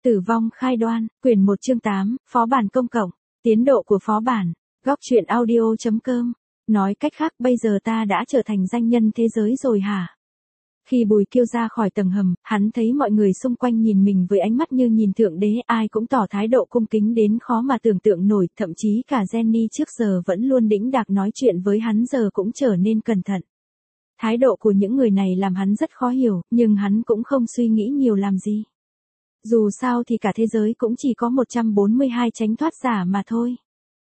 Tử vong khai đoan, quyển 1 chương 8, phó bản công cộng, tiến độ của phó bản, góc truyện audio.com. Nói cách khác bây giờ ta đã trở thành danh nhân thế giới rồi hả? Khi Bùi Kiêu ra khỏi tầng hầm, hắn thấy mọi người xung quanh nhìn mình với ánh mắt như nhìn thượng đế, ai cũng tỏ thái độ cung kính đến khó mà tưởng tượng nổi, thậm chí cả Jenny trước giờ vẫn luôn đĩnh đạc nói chuyện với hắn giờ cũng trở nên cẩn thận. Thái độ của những người này làm hắn rất khó hiểu, nhưng hắn cũng không suy nghĩ nhiều làm gì. Dù sao thì cả thế giới cũng chỉ có 142 tránh thoát giả mà thôi.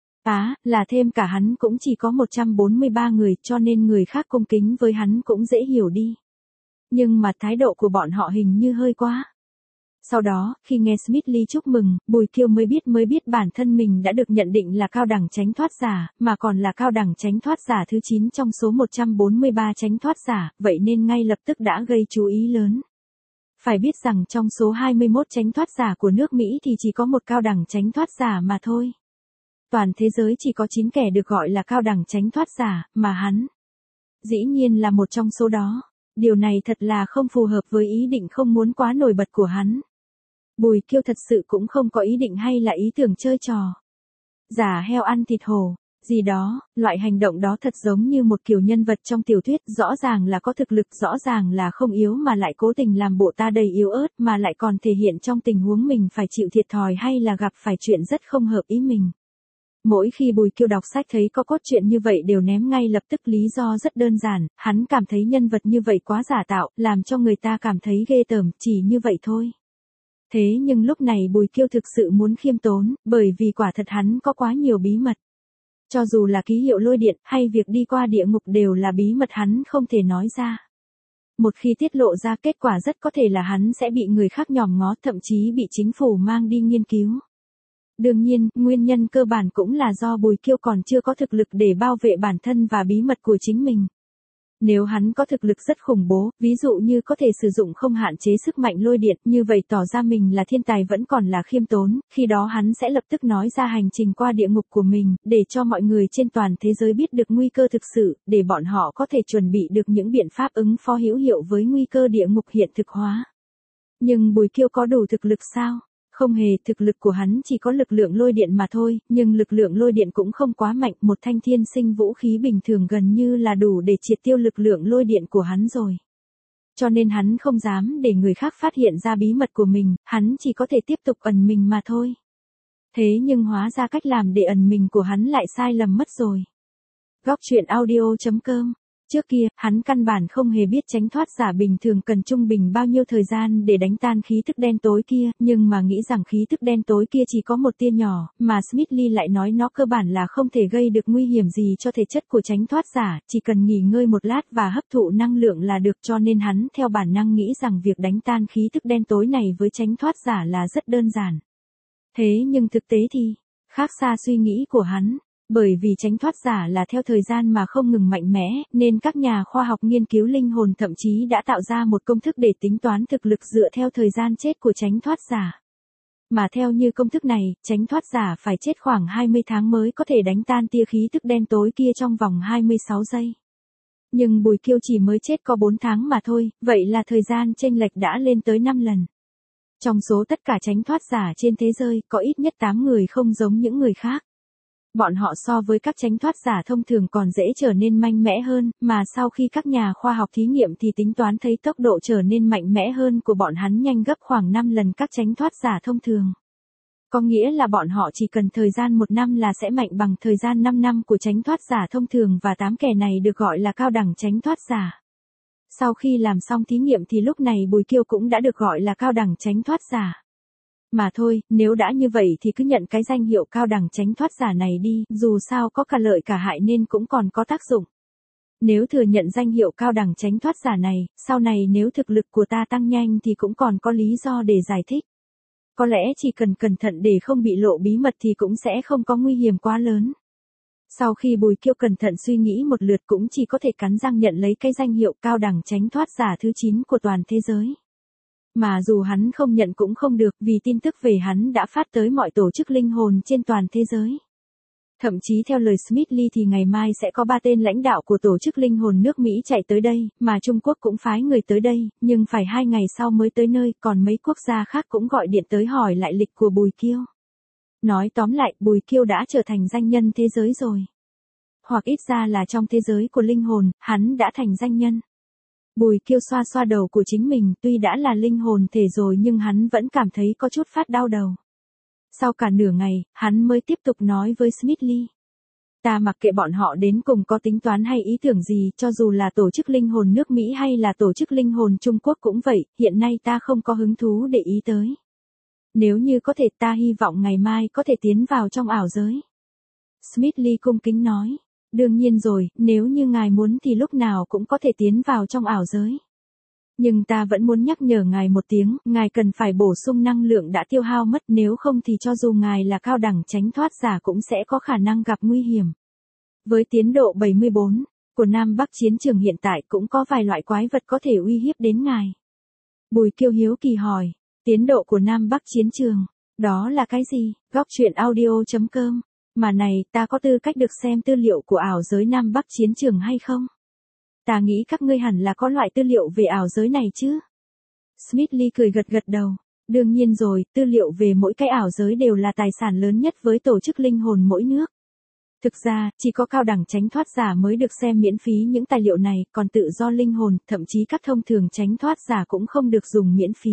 Là thêm cả hắn cũng chỉ có 143 người, cho nên người khác cung kính với hắn cũng dễ hiểu đi. Nhưng mà thái độ của bọn họ hình như hơi quá. Sau đó, khi nghe Smithley chúc mừng, Bùi Kiêu mới biết bản thân mình đã được nhận định là cao đẳng tránh thoát giả, mà còn là cao đẳng tránh thoát giả thứ 9 trong số 143 tránh thoát giả, vậy nên ngay lập tức đã gây chú ý lớn. Phải biết rằng trong số 21 tránh thoát giả của nước Mỹ thì chỉ có một cao đẳng tránh thoát giả mà thôi. Toàn thế giới chỉ có 9 kẻ được gọi là cao đẳng tránh thoát giả, mà hắn dĩ nhiên là một trong số đó. Điều này thật là không phù hợp với ý định không muốn quá nổi bật của hắn. Bùi Kiêu thật sự cũng không có ý định hay là ý tưởng chơi trò giả heo ăn thịt hổ gì đó, loại hành động đó thật giống như một kiểu nhân vật trong tiểu thuyết, rõ ràng là có thực lực, rõ ràng là không yếu mà lại cố tình làm bộ ta đầy yếu ớt, mà lại còn thể hiện trong tình huống mình phải chịu thiệt thòi hay là gặp phải chuyện rất không hợp ý mình. Mỗi khi Bùi Kiêu đọc sách thấy có cốt truyện như vậy đều ném ngay lập tức, lý do rất đơn giản, hắn cảm thấy nhân vật như vậy quá giả tạo, làm cho người ta cảm thấy ghê tởm, chỉ như vậy thôi. Thế nhưng lúc này Bùi Kiêu thực sự muốn khiêm tốn, bởi vì quả thật hắn có quá nhiều bí mật. Cho dù là ký hiệu lôi điện hay việc đi qua địa ngục đều là bí mật hắn không thể nói ra. Một khi tiết lộ ra kết quả rất có thể là hắn sẽ bị người khác nhòm ngó, thậm chí bị chính phủ mang đi nghiên cứu. Đương nhiên, nguyên nhân cơ bản cũng là do Bùi Kiêu còn chưa có thực lực để bảo vệ bản thân và bí mật của chính mình. Nếu hắn có thực lực rất khủng bố, ví dụ như có thể sử dụng không hạn chế sức mạnh lôi điện, như vậy tỏ ra mình là thiên tài vẫn còn là khiêm tốn, khi đó hắn sẽ lập tức nói ra hành trình qua địa ngục của mình, để cho mọi người trên toàn thế giới biết được nguy cơ thực sự, để bọn họ có thể chuẩn bị được những biện pháp ứng phó hữu hiệu với nguy cơ địa ngục hiện thực hóa. Nhưng Bùi Kiêu có đủ thực lực sao? Không hề, thực lực của hắn chỉ có lực lượng lôi điện mà thôi, nhưng lực lượng lôi điện cũng không quá mạnh, một thanh thiên sinh vũ khí bình thường gần như là đủ để triệt tiêu lực lượng lôi điện của hắn rồi. Cho nên hắn không dám để người khác phát hiện ra bí mật của mình, hắn chỉ có thể tiếp tục ẩn mình mà thôi. Thế nhưng hóa ra cách làm để ẩn mình của hắn lại sai lầm mất rồi. Góc truyện audio.com. Trước kia, hắn căn bản không hề biết tránh thoát giả bình thường cần trung bình bao nhiêu thời gian để đánh tan khí thức đen tối kia, nhưng mà nghĩ rằng khí thức đen tối kia chỉ có một tia nhỏ, mà Smithley lại nói nó cơ bản là không thể gây được nguy hiểm gì cho thể chất của tránh thoát giả, chỉ cần nghỉ ngơi một lát và hấp thụ năng lượng là được, cho nên hắn theo bản năng nghĩ rằng việc đánh tan khí thức đen tối này với tránh thoát giả là rất đơn giản. Thế nhưng thực tế thì khác xa suy nghĩ của hắn. Bởi vì tránh thoát giả là theo thời gian mà không ngừng mạnh mẽ, nên các nhà khoa học nghiên cứu linh hồn thậm chí đã tạo ra một công thức để tính toán thực lực dựa theo thời gian chết của tránh thoát giả. Mà theo như công thức này, tránh thoát giả phải chết khoảng 20 tháng mới có thể đánh tan tia khí thức đen tối kia trong vòng 26 giây. Nhưng Bùi Kiêu chỉ mới chết có 4 tháng mà thôi, vậy là thời gian chênh lệch đã lên tới 5 lần. Trong số tất cả tránh thoát giả trên thế giới, có ít nhất 8 người không giống những người khác. Bọn họ so với các tránh thoát giả thông thường còn dễ trở nên mạnh mẽ hơn, mà sau khi các nhà khoa học thí nghiệm thì tính toán thấy tốc độ trở nên mạnh mẽ hơn của bọn hắn nhanh gấp khoảng 5 lần các tránh thoát giả thông thường. Có nghĩa là bọn họ chỉ cần thời gian 1 năm là sẽ mạnh bằng thời gian 5 năm của tránh thoát giả thông thường, và 8 kẻ này được gọi là cao đẳng tránh thoát giả. Sau khi làm xong thí nghiệm thì lúc này Bùi Kiêu cũng đã được gọi là cao đẳng tránh thoát giả. Mà thôi, nếu đã như vậy thì cứ nhận cái danh hiệu cao đẳng tránh thoát giả này đi, dù sao có cả lợi cả hại nên cũng còn có tác dụng. Nếu thừa nhận danh hiệu cao đẳng tránh thoát giả này, sau này nếu thực lực của ta tăng nhanh thì cũng còn có lý do để giải thích. Có lẽ chỉ cần cẩn thận để không bị lộ bí mật thì cũng sẽ không có nguy hiểm quá lớn. Sau khi Bùi Kiêu cẩn thận suy nghĩ một lượt cũng chỉ có thể cắn răng nhận lấy cái danh hiệu cao đẳng tránh thoát giả thứ 9 của toàn thế giới. Mà dù hắn không nhận cũng không được, vì tin tức về hắn đã phát tới mọi tổ chức linh hồn trên toàn thế giới. Thậm chí theo lời Smith thì ngày mai sẽ có 3 tên lãnh đạo của tổ chức linh hồn nước Mỹ chạy tới đây, mà Trung Quốc cũng phái người tới đây, nhưng phải 2 ngày sau mới tới nơi, còn mấy quốc gia khác cũng gọi điện tới hỏi lại lịch của Bùi Kiêu. Nói tóm lại, Bùi Kiêu đã trở thành danh nhân thế giới rồi. Hoặc ít ra là trong thế giới của linh hồn, hắn đã thành danh nhân. Bùi Kiêu xoa xoa đầu của chính mình, tuy đã là linh hồn thể rồi nhưng hắn vẫn cảm thấy có chút phát đau đầu. Sau cả nửa ngày, hắn mới tiếp tục nói với Smith. Ta mặc kệ bọn họ đến cùng có tính toán hay ý tưởng gì, cho dù là tổ chức linh hồn nước Mỹ hay là tổ chức linh hồn Trung Quốc cũng vậy, hiện nay ta không có hứng thú để ý tới. Nếu như có thể ta hy vọng ngày mai có thể tiến vào trong ảo giới. Smith cung kính nói. Đương nhiên rồi, nếu như ngài muốn thì lúc nào cũng có thể tiến vào trong ảo giới. Nhưng ta vẫn muốn nhắc nhở ngài một tiếng, ngài cần phải bổ sung năng lượng đã tiêu hao mất, nếu không thì cho dù ngài là cao đẳng tránh thoát giả cũng sẽ có khả năng gặp nguy hiểm. Với tiến độ 74 của Nam Bắc chiến trường hiện tại cũng có vài loại quái vật có thể uy hiếp đến ngài. Bùi Kiêu hiếu kỳ hỏi, tiến độ của Nam Bắc chiến trường, đó là cái gì? Góc truyện audio.com. Mà này, ta có tư cách được xem tư liệu của ảo giới Nam Bắc chiến trường hay không? Ta nghĩ các ngươi hẳn là có loại tư liệu về ảo giới này chứ? Smith cười gật gật đầu. Đương nhiên rồi, tư liệu về mỗi cái ảo giới đều là tài sản lớn nhất với tổ chức linh hồn mỗi nước. Thực ra, chỉ có cao đẳng tránh thoát giả mới được xem miễn phí những tài liệu này, còn tự do linh hồn, thậm chí các thông thường tránh thoát giả cũng không được dùng miễn phí.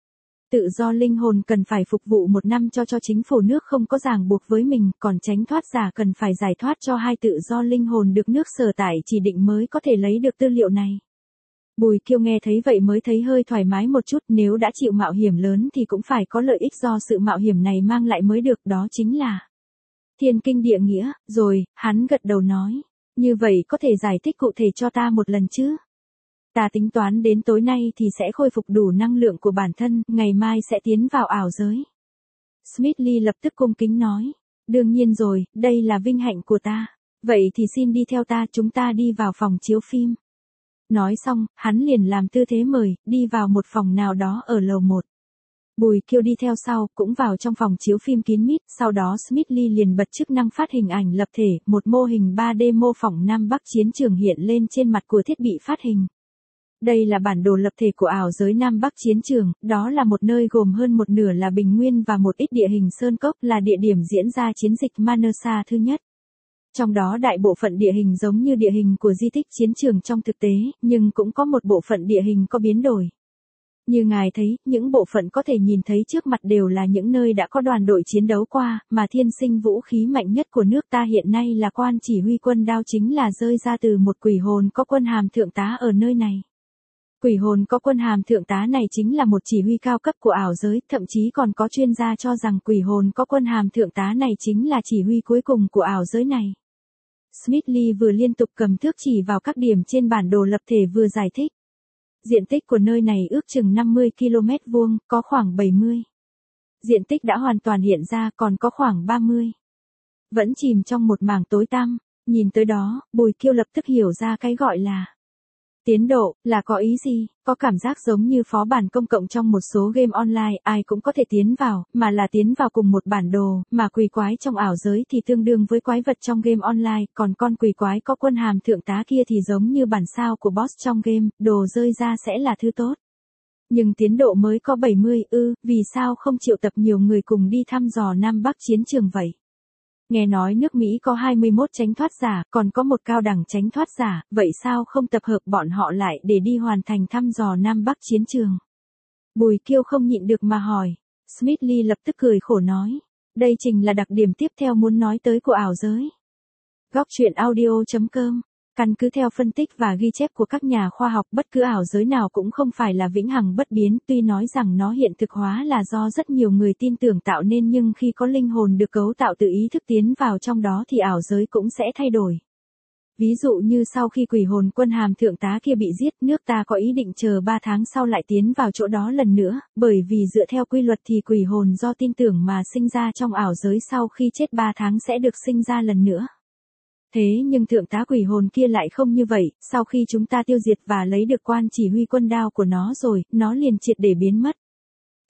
Tự do linh hồn cần phải phục vụ 1 năm cho chính phủ nước không có ràng buộc với mình, còn tránh thoát giả cần phải giải thoát cho 2 tự do linh hồn được nước sở tại chỉ định mới có thể lấy được tư liệu này. Bùi Kiêu nghe thấy vậy mới thấy hơi thoải mái một chút, nếu đã chịu mạo hiểm lớn thì cũng phải có lợi ích do sự mạo hiểm này mang lại mới được, đó chính là thiên kinh địa nghĩa. Rồi, hắn gật đầu nói, như vậy có thể giải thích cụ thể cho ta một lần chứ? Ta tính toán đến tối nay thì sẽ khôi phục đủ năng lượng của bản thân, ngày mai sẽ tiến vào ảo giới. Smith lập tức cung kính nói, đương nhiên rồi, đây là vinh hạnh của ta. Vậy thì xin đi theo ta, chúng ta đi vào phòng chiếu phim. Nói xong, hắn liền làm tư thế mời, đi vào một phòng nào đó ở lầu 1. Bùi Kiêu đi theo sau, cũng vào trong phòng chiếu phim kín mít, sau đó Smith liền bật chức năng phát hình ảnh lập thể, một mô hình 3D mô phỏng Nam Bắc chiến trường hiện lên trên mặt của thiết bị phát hình. Đây là bản đồ lập thể của ảo giới Nam Bắc chiến trường, đó là một nơi gồm hơn một nửa là bình nguyên và một ít địa hình sơn cốc, là địa điểm diễn ra chiến dịch Manasa thứ nhất. Trong đó đại bộ phận địa hình giống như địa hình của di tích chiến trường trong thực tế, nhưng cũng có một bộ phận địa hình có biến đổi. Như ngài thấy, những bộ phận có thể nhìn thấy trước mặt đều là những nơi đã có đoàn đội chiến đấu qua, mà thiên sinh vũ khí mạnh nhất của nước ta hiện nay là quan chỉ huy quân đao chính là rơi ra từ một quỷ hồn có quân hàm thượng tá ở nơi này. Quỷ hồn có quân hàm thượng tá này chính là một chỉ huy cao cấp của ảo giới, thậm chí còn có chuyên gia cho rằng quỷ hồn có quân hàm thượng tá này chính là chỉ huy cuối cùng của ảo giới này. Smith vừa liên tục cầm thước chỉ vào các điểm trên bản đồ lập thể vừa giải thích. Diện tích của nơi này ước chừng 50 km vuông, có khoảng 70. Diện tích đã hoàn toàn hiện ra còn có khoảng 30. Vẫn chìm trong một mảng tối tăm, nhìn tới đó, Bùi Kiêu lập tức hiểu ra cái gọi là tiến độ, là có ý gì, có cảm giác giống như phó bản công cộng trong một số game online, ai cũng có thể tiến vào, mà là tiến vào cùng một bản đồ, mà quỷ quái trong ảo giới thì tương đương với quái vật trong game online, còn con quỷ quái có quân hàm thượng tá kia thì giống như bản sao của boss trong game, đồ rơi ra sẽ là thứ tốt. Nhưng tiến độ mới có 70, vì sao không triệu tập nhiều người cùng đi thăm dò Nam Bắc chiến trường vậy? Nghe nói nước Mỹ có 21 tránh thoát giả, còn có một cao đẳng tránh thoát giả, vậy sao không tập hợp bọn họ lại để đi hoàn thành thăm dò Nam Bắc chiến trường? Bùi Kiêu không nhịn được mà hỏi. Smith lập tức cười khổ nói, đây chính là đặc điểm tiếp theo muốn nói tới của ảo giới. Góc truyện audio.com. Căn cứ theo phân tích và ghi chép của các nhà khoa học, bất cứ ảo giới nào cũng không phải là vĩnh hằng bất biến, tuy nói rằng nó hiện thực hóa là do rất nhiều người tin tưởng tạo nên, nhưng khi có linh hồn được cấu tạo từ ý thức tiến vào trong đó thì ảo giới cũng sẽ thay đổi. Ví dụ như sau khi quỷ hồn quân hàm thượng tá kia bị giết, nước ta có ý định chờ 3 tháng sau lại tiến vào chỗ đó lần nữa, bởi vì dựa theo quy luật thì quỷ hồn do tin tưởng mà sinh ra trong ảo giới sau khi chết 3 tháng sẽ được sinh ra lần nữa. Thế nhưng thượng tá quỷ hồn kia lại không như vậy, sau khi chúng ta tiêu diệt và lấy được quan chỉ huy quân đao của nó rồi, nó liền triệt để biến mất.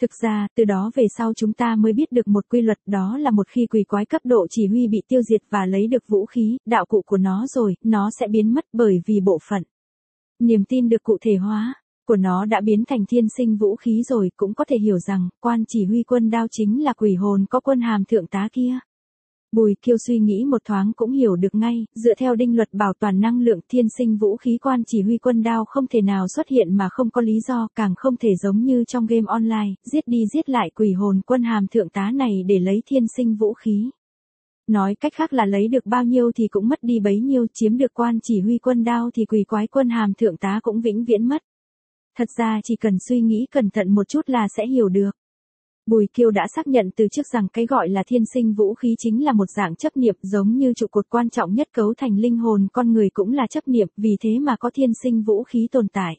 Thực ra, từ đó về sau chúng ta mới biết được một quy luật, đó là một khi quỷ quái cấp độ chỉ huy bị tiêu diệt và lấy được vũ khí, đạo cụ của nó rồi, nó sẽ biến mất bởi vì bộ phận niềm tin được cụ thể hóa của nó đã biến thành thiên sinh vũ khí rồi, cũng có thể hiểu rằng, quan chỉ huy quân đao chính là quỷ hồn có quân hàm thượng tá kia. Bùi Kiêu suy nghĩ một thoáng cũng hiểu được ngay, dựa theo định luật bảo toàn năng lượng, thiên sinh vũ khí quan chỉ huy quân đao không thể nào xuất hiện mà không có lý do, càng không thể giống như trong game online, giết đi giết lại quỷ hồn quân hàm thượng tá này để lấy thiên sinh vũ khí. Nói cách khác là lấy được bao nhiêu thì cũng mất đi bấy nhiêu, chiếm được quan chỉ huy quân đao thì quỷ quái quân hàm thượng tá cũng vĩnh viễn mất. Thật ra chỉ cần suy nghĩ cẩn thận một chút là sẽ hiểu được. Bùi Kiêu đã xác nhận từ trước rằng cái gọi là thiên sinh vũ khí chính là một dạng chấp niệm, giống như trụ cột quan trọng nhất cấu thành linh hồn con người cũng là chấp niệm, vì thế mà có thiên sinh vũ khí tồn tại.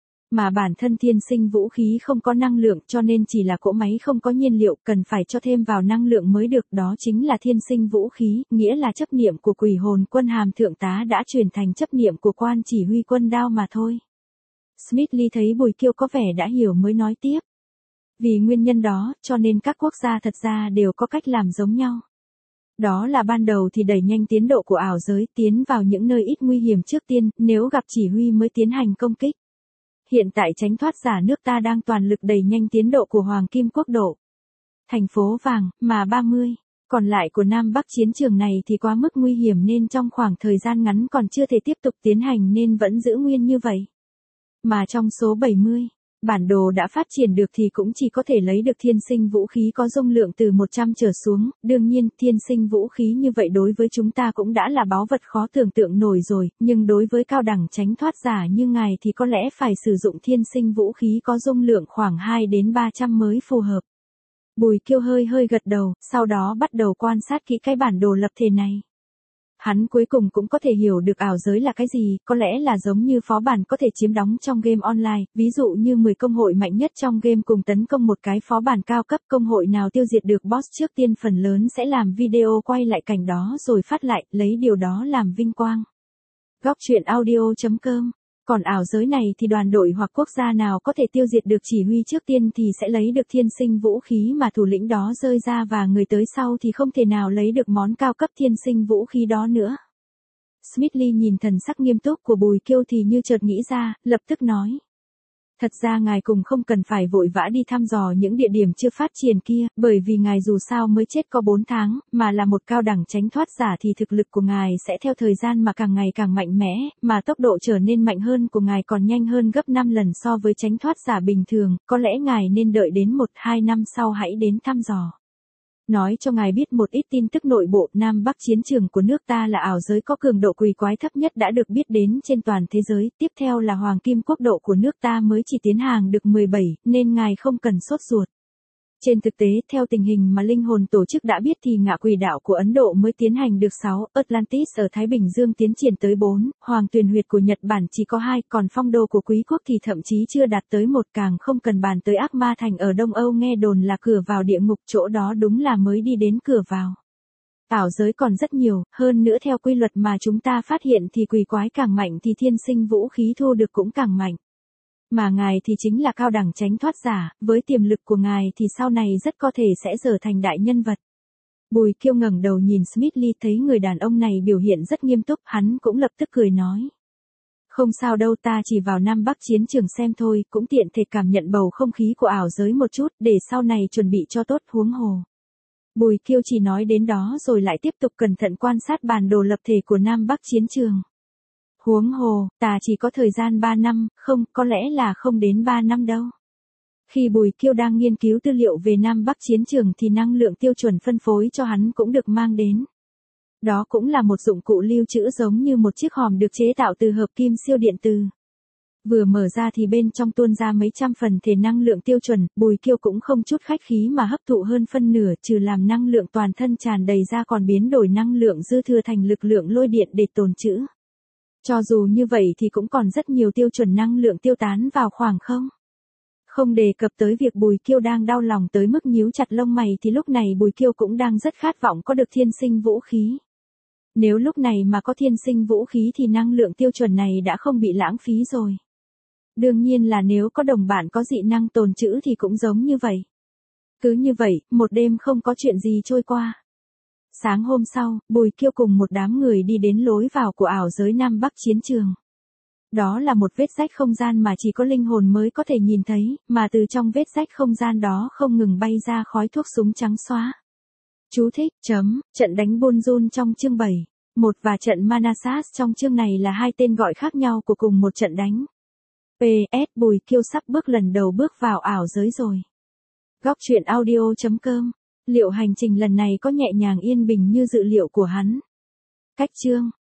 Mà bản thân thiên sinh vũ khí không có năng lượng, cho nên chỉ là cỗ máy không có nhiên liệu, cần phải cho thêm vào năng lượng mới được, đó chính là thiên sinh vũ khí, nghĩa là chấp niệm của quỷ hồn quân hàm thượng tá đã chuyển thành chấp niệm của quan chỉ huy quân đao mà thôi. Smithley thấy Bùi Kiêu có vẻ đã hiểu mới nói tiếp. Vì nguyên nhân đó, cho nên các quốc gia thật ra đều có cách làm giống nhau. Đó là ban đầu thì đẩy nhanh tiến độ của ảo giới, tiến vào những nơi ít nguy hiểm trước tiên, nếu gặp chỉ huy mới tiến hành công kích. Hiện tại tránh thoát giả nước ta đang toàn lực đẩy nhanh tiến độ của Hoàng Kim Quốc độ. Thành phố vàng, mà 30, còn lại của Nam Bắc chiến trường này thì quá mức nguy hiểm nên trong khoảng thời gian ngắn còn chưa thể tiếp tục tiến hành nên vẫn giữ nguyên như vậy. Mà trong số 70, bản đồ đã phát triển được thì cũng chỉ có thể lấy được thiên sinh vũ khí có dung lượng từ 100 trở xuống, đương nhiên thiên sinh vũ khí như vậy đối với chúng ta cũng đã là báu vật khó tưởng tượng nổi rồi, nhưng đối với cao đẳng tránh thoát giả như ngài thì có lẽ phải sử dụng thiên sinh vũ khí có dung lượng khoảng 2 đến 300 mới phù hợp. Bùi Kiêu hơi gật đầu, sau đó bắt đầu quan sát kỹ cái bản đồ lập thể này. Hắn cuối cùng cũng có thể hiểu được ảo giới là cái gì, có lẽ là giống như phó bản có thể chiếm đóng trong game online, ví dụ như 10 công hội mạnh nhất trong game cùng tấn công một cái phó bản cao cấp, công hội nào tiêu diệt được boss trước tiên phần lớn sẽ làm video quay lại cảnh đó rồi phát lại, lấy điều đó làm vinh quang. Góc truyện audio.com. Còn ảo giới này thì đoàn đội hoặc quốc gia nào có thể tiêu diệt được chỉ huy trước tiên thì sẽ lấy được thiên sinh vũ khí mà thủ lĩnh đó rơi ra, và người tới sau thì không thể nào lấy được món cao cấp thiên sinh vũ khí đó nữa. Smithley nhìn thần sắc nghiêm túc của Bùi Kiêu thì như chợt nghĩ ra, lập tức nói. Thật ra ngài cùng không cần phải vội vã đi thăm dò những địa điểm chưa phát triển kia, bởi vì ngài dù sao mới chết có 4 tháng, mà là một cao đẳng tránh thoát giả thì thực lực của ngài sẽ theo thời gian mà càng ngày càng mạnh mẽ, mà tốc độ trở nên mạnh hơn của ngài còn nhanh hơn gấp 5 lần so với tránh thoát giả bình thường, có lẽ ngài nên đợi đến 1-2 năm sau hãy đến thăm dò. Nói cho ngài biết một ít tin tức nội bộ, Nam Bắc chiến trường của nước ta là ảo giới có cường độ quỷ quái thấp nhất đã được biết đến trên toàn thế giới, tiếp theo là Hoàng Kim Quốc độ của nước ta mới chỉ tiến hàng được 17, nên ngài không cần sốt ruột. Trên thực tế, theo tình hình mà linh hồn tổ chức đã biết thì ngạ quỷ đạo của Ấn Độ mới tiến hành được 6, Atlantis ở Thái Bình Dương tiến triển tới 4, Hoàng Tuyền Huyệt của Nhật Bản chỉ có 2, còn phong đô của Quý quốc thì thậm chí chưa đạt tới 1, càng không cần bàn tới Ác Ma Thành ở Đông Âu nghe đồn là cửa vào địa ngục, chỗ đó đúng là mới đi đến cửa vào. Ảo giới còn rất nhiều, hơn nữa theo quy luật mà chúng ta phát hiện thì quỷ quái càng mạnh thì thiên sinh vũ khí thu được cũng càng mạnh. Mà ngài thì chính là cao đẳng tránh thoát giả, với tiềm lực của ngài thì sau này rất có thể sẽ trở thành đại nhân vật. Bùi Kiêu ngẩng đầu nhìn Smithley, thấy người đàn ông này biểu hiện rất nghiêm túc, hắn cũng lập tức cười nói. Không sao đâu, ta chỉ vào Nam Bắc chiến trường xem thôi, cũng tiện thể cảm nhận bầu không khí của ảo giới một chút, để sau này chuẩn bị cho tốt, huống hồ. Bùi Kiêu chỉ nói đến đó rồi lại tiếp tục cẩn thận quan sát bản đồ lập thể của Nam Bắc chiến trường. Huống hồ, ta chỉ có thời gian 3 năm, không, có lẽ là không đến 3 năm đâu. Khi Bùi Kiêu đang nghiên cứu tư liệu về Nam Bắc chiến trường thì năng lượng tiêu chuẩn phân phối cho hắn cũng được mang đến. Đó cũng là một dụng cụ lưu trữ giống như một chiếc hòm được chế tạo từ hợp kim siêu điện từ. Vừa mở ra thì bên trong tuôn ra mấy trăm phần thể năng lượng tiêu chuẩn, Bùi Kiêu cũng không chút khách khí mà hấp thụ hơn phân nửa, trừ làm năng lượng toàn thân tràn đầy ra còn biến đổi năng lượng dư thừa thành lực lượng lôi điện để tồn trữ. Cho dù như vậy thì cũng còn rất nhiều tiêu chuẩn năng lượng tiêu tán vào khoảng không. Không đề cập tới việc Bùi Kiêu đang đau lòng tới mức nhíu chặt lông mày thì lúc này Bùi Kiêu cũng đang rất khát vọng có được thiên sinh vũ khí. Nếu lúc này mà có thiên sinh vũ khí thì năng lượng tiêu chuẩn này đã không bị lãng phí rồi. Đương nhiên là nếu có đồng bạn có dị năng tồn trữ thì cũng giống như vậy. Cứ như vậy, một đêm không có chuyện gì trôi qua. Sáng hôm sau, Bùi Kiêu cùng một đám người đi đến lối vào của ảo giới Nam Bắc chiến trường. Đó là một vết rách không gian mà chỉ có linh hồn mới có thể nhìn thấy, mà từ trong vết rách không gian đó không ngừng bay ra khói thuốc súng trắng xóa. Chú thích, trận đánh Bunjun trong chương 7, 1 và trận Manassas trong chương này là hai tên gọi khác nhau của cùng một trận đánh. PS Bùi Kiêu sắp lần đầu bước vào ảo giới rồi. Góc truyện audio.com. Liệu hành trình lần này có nhẹ nhàng yên bình như dự liệu của hắn? Cách chương